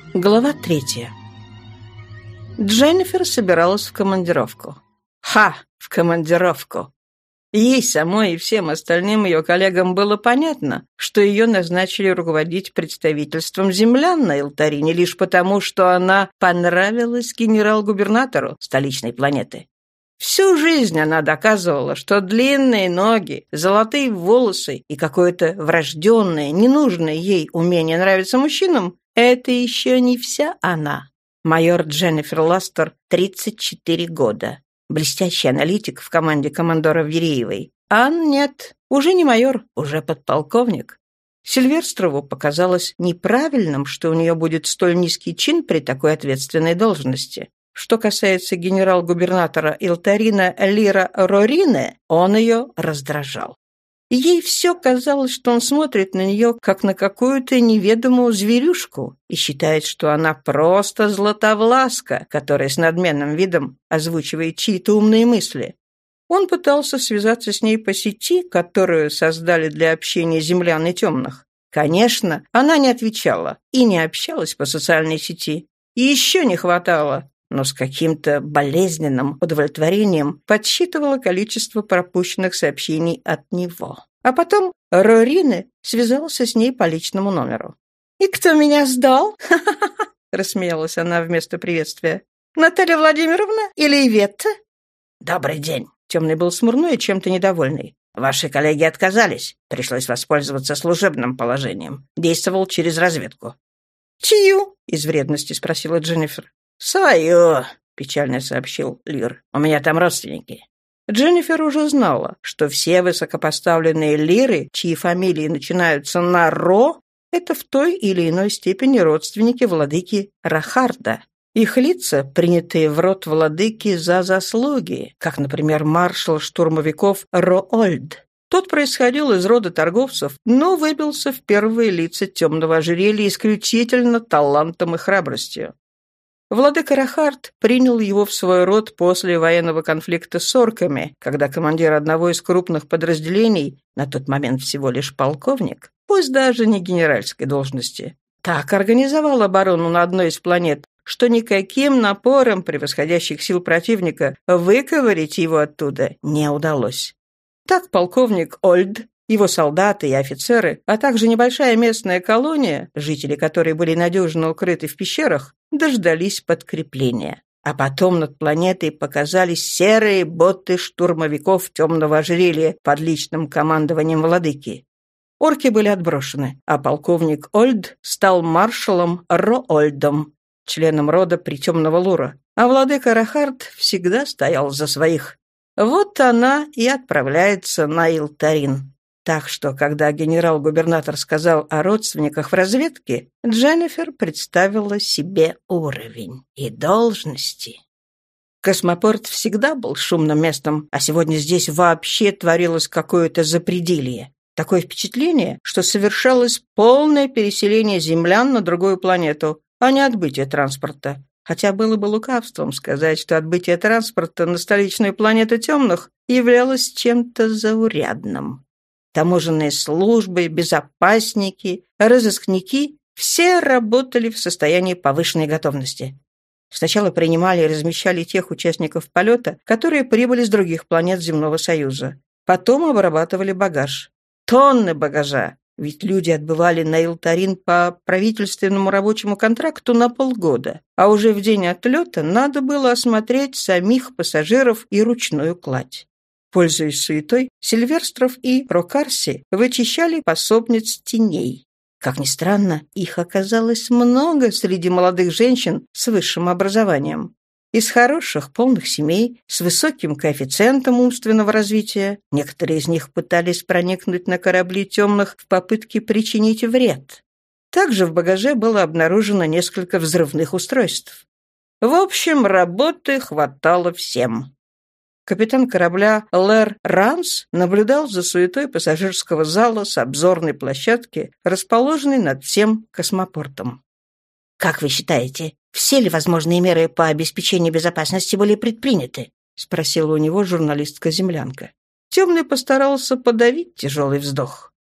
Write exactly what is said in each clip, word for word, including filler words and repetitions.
Глава третья. Дженнифер собиралась в командировку. Ха! В командировку! Ей самой и всем остальным ее коллегам было понятно, что ее назначили руководить представительством землян на Элтарине лишь потому, что она понравилась генерал-губернатору столичной планеты. Всю жизнь она доказывала, что длинные ноги, золотые волосы и какое-то врожденное, ненужное ей умение нравиться мужчинам — это еще не вся она. Майор Дженнифер Ластер, тридцать четыре года. Блестящий аналитик в команде командора Вереевой. А нет, уже не майор, уже подполковник. Сильвестрову показалось неправильным, что у нее будет столь низкий чин при такой ответственной должности. Что касается генерал-губернатора Элтарина Лира Рорине, он ее раздражал. Ей все казалось, что он смотрит на нее, как на какую-то неведомую зверюшку, и считает, что она просто златовласка, которая с надменным видом озвучивает чьи-то умные мысли. Он пытался связаться с ней по сети, которую создали для общения землян и темных. Конечно, она не отвечала и не общалась по социальной сети. И еще не хватало, но с каким-то болезненным удовлетворением подсчитывала количество пропущенных сообщений от него. А потом Рорине связался с ней по личному номеру. «И кто меня сдал?» — рассмеялась она вместо приветствия. «Наталья Владимировна или Иветта?» «Добрый день». Темный был смурной и чем-то недовольный. «Ваши коллеги отказались. Пришлось воспользоваться служебным положением. Действовал через разведку». «Чью?» — из вредности спросила Дженнифер. «Свою», — печально сообщил Лир. «У меня там родственники». Дженнифер уже знала, что все высокопоставленные лиры, чьи фамилии начинаются на «ро», это в той или иной степени родственники владыки Рахарда. Их лица, принятые в род владыки за заслуги, как, например, маршал штурмовиков Роольд. Тот происходил из рода торговцев, но выбился в первые лица темного ожерелья исключительно талантом и храбростью. Владыка Рахард принял его в свой род после военного конфликта с орками, когда командир одного из крупных подразделений, на тот момент всего лишь полковник, пусть даже не генеральской должности, так организовал оборону на одной из планет, что никаким напором превосходящих сил противника выковырять его оттуда не удалось. Так полковник Ольд, его солдаты и офицеры, а также небольшая местная колония, жители которой были надежно укрыты в пещерах, дождались подкрепления. А потом над планетой показались серые боты штурмовиков темного ожерелья под личным командованием владыки. Орки были отброшены, а полковник Ольд стал маршалом Роольдом, членом рода Притемного Лура, а владыка Рахард всегда стоял за своих. Вот она и отправляется на Элтарин. Так что, когда генерал-губернатор сказал о родственниках в разведке, Дженнифер представила себе уровень и должности. Космопорт всегда был шумным местом, а сегодня здесь вообще творилось какое-то запределье. Такое впечатление, что совершалось полное переселение землян на другую планету, а не отбытие транспорта. Хотя было бы лукавством сказать, что отбытие транспорта на столичную планету темных являлось чем-то заурядным. Таможенные службы, безопасники, разыскники – все работали в состоянии повышенной готовности. Сначала принимали и размещали тех участников полета, которые прибыли с других планет Земного Союза. Потом обрабатывали багаж. Тонны багажа, ведь люди отбывали на Элтарин по правительственному рабочему контракту на полгода, а уже в день отлета надо было осмотреть самих пассажиров и ручную кладь. Пользуясь суетой, Сильвестров и Прокарси вычищали пособниц теней. Как ни странно, их оказалось много среди молодых женщин с высшим образованием. Из хороших, полных семей, с высоким коэффициентом умственного развития. Некоторые из них пытались проникнуть на корабли темных в попытке причинить вред. Также в багаже было обнаружено несколько взрывных устройств. В общем, работы хватало всем. Капитан корабля Лэр Рамс наблюдал за суетой пассажирского зала с обзорной площадки, расположенной над всем космопортом. «Как вы считаете, все ли возможные меры по обеспечению безопасности были предприняты?» — спросила у него журналистка-землянка. Темный постарался подавить тяжелый вздох.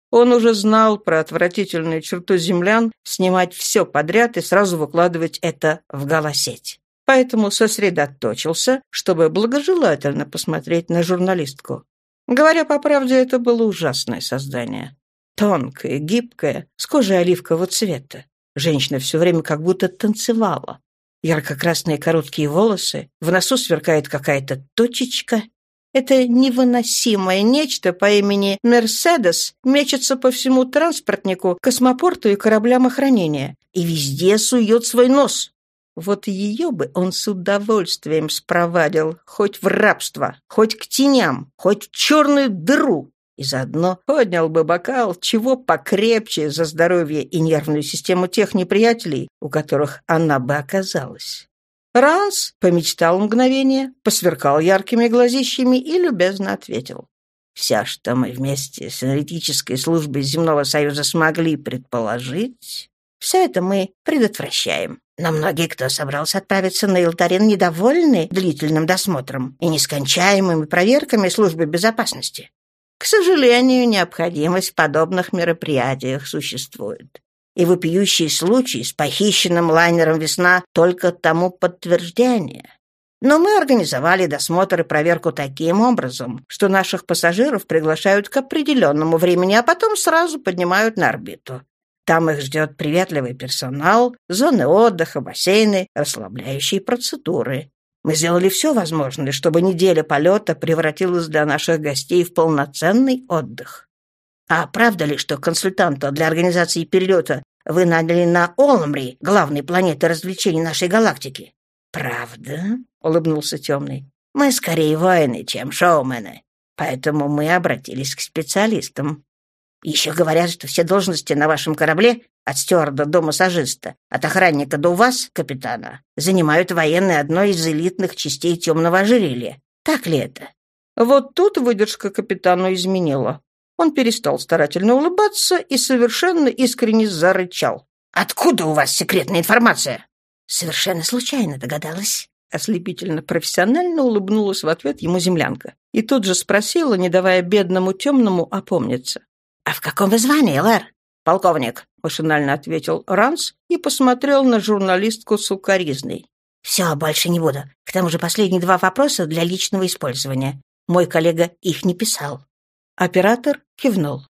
Он уже знал про отвратительную черту землян снимать все подряд и сразу выкладывать это в голосеть. Поэтому сосредоточился, чтобы благожелательно посмотреть на журналистку. Говоря по правде, это было ужасное создание. Тонкое, гибкое, с кожей оливкового цвета. Женщина все время как будто танцевала. Ярко-красные короткие волосы, в носу сверкает какая-то точечка. Это невыносимое нечто по имени Мерседес мечется по всему транспортнику, космопорту и кораблям охранения. И везде сует свой нос. Вот ее бы он с удовольствием спровадил хоть в рабство, хоть к теням, хоть в черную дыру. И заодно поднял бы бокал, чего покрепче за здоровье и нервную систему тех неприятелей, у которых она бы оказалась. Ранс помечтал мгновение, посверкал яркими глазищами и любезно ответил. «Все, что мы вместе с аналитической службой Земного Союза смогли предположить, все это мы предотвращаем. Но многие, кто собрался отправиться на Илтарин, недовольны длительным досмотром и нескончаемыми проверками службы безопасности. К сожалению, необходимость в подобных мероприятиях существует. И вопиющий случай с похищенным лайнером «Весна» только тому подтверждение. Но мы организовали досмотр и проверку таким образом, что наших пассажиров приглашают к определенному времени, а потом сразу поднимают на орбиту. Там их ждет приветливый персонал, зоны отдыха, бассейны, расслабляющие процедуры. Мы сделали все возможное, чтобы неделя полета превратилась для наших гостей в полноценный отдых. А правда ли, что консультанта для организации перелета вы наняли на Олмри, главной планеты развлечений нашей галактики? Правда? Улыбнулся Темный. Мы скорее воины, чем шоумены. Поэтому мы обратились к специалистам. Еще говорят, что все должности на вашем корабле, от стюарда до массажиста, от охранника до вас, капитана, занимают военные одной из элитных частей темного ожерелья. Так ли это? Вот тут выдержка капитану изменила. Он перестал старательно улыбаться и совершенно искренне зарычал. «Откуда у вас секретная информация?» «Совершенно случайно догадалась». Ослепительно профессионально улыбнулась в ответ ему землянка. И тут же спросила, не давая бедному Темному опомниться. «А в каком вы звании, Лэр?» «Полковник», — машинально ответил Ранс и посмотрел на журналистку с укоризной. «Все, больше не буду. К тому же последние два вопроса для личного использования. Мой коллега их не писал». Оператор кивнул.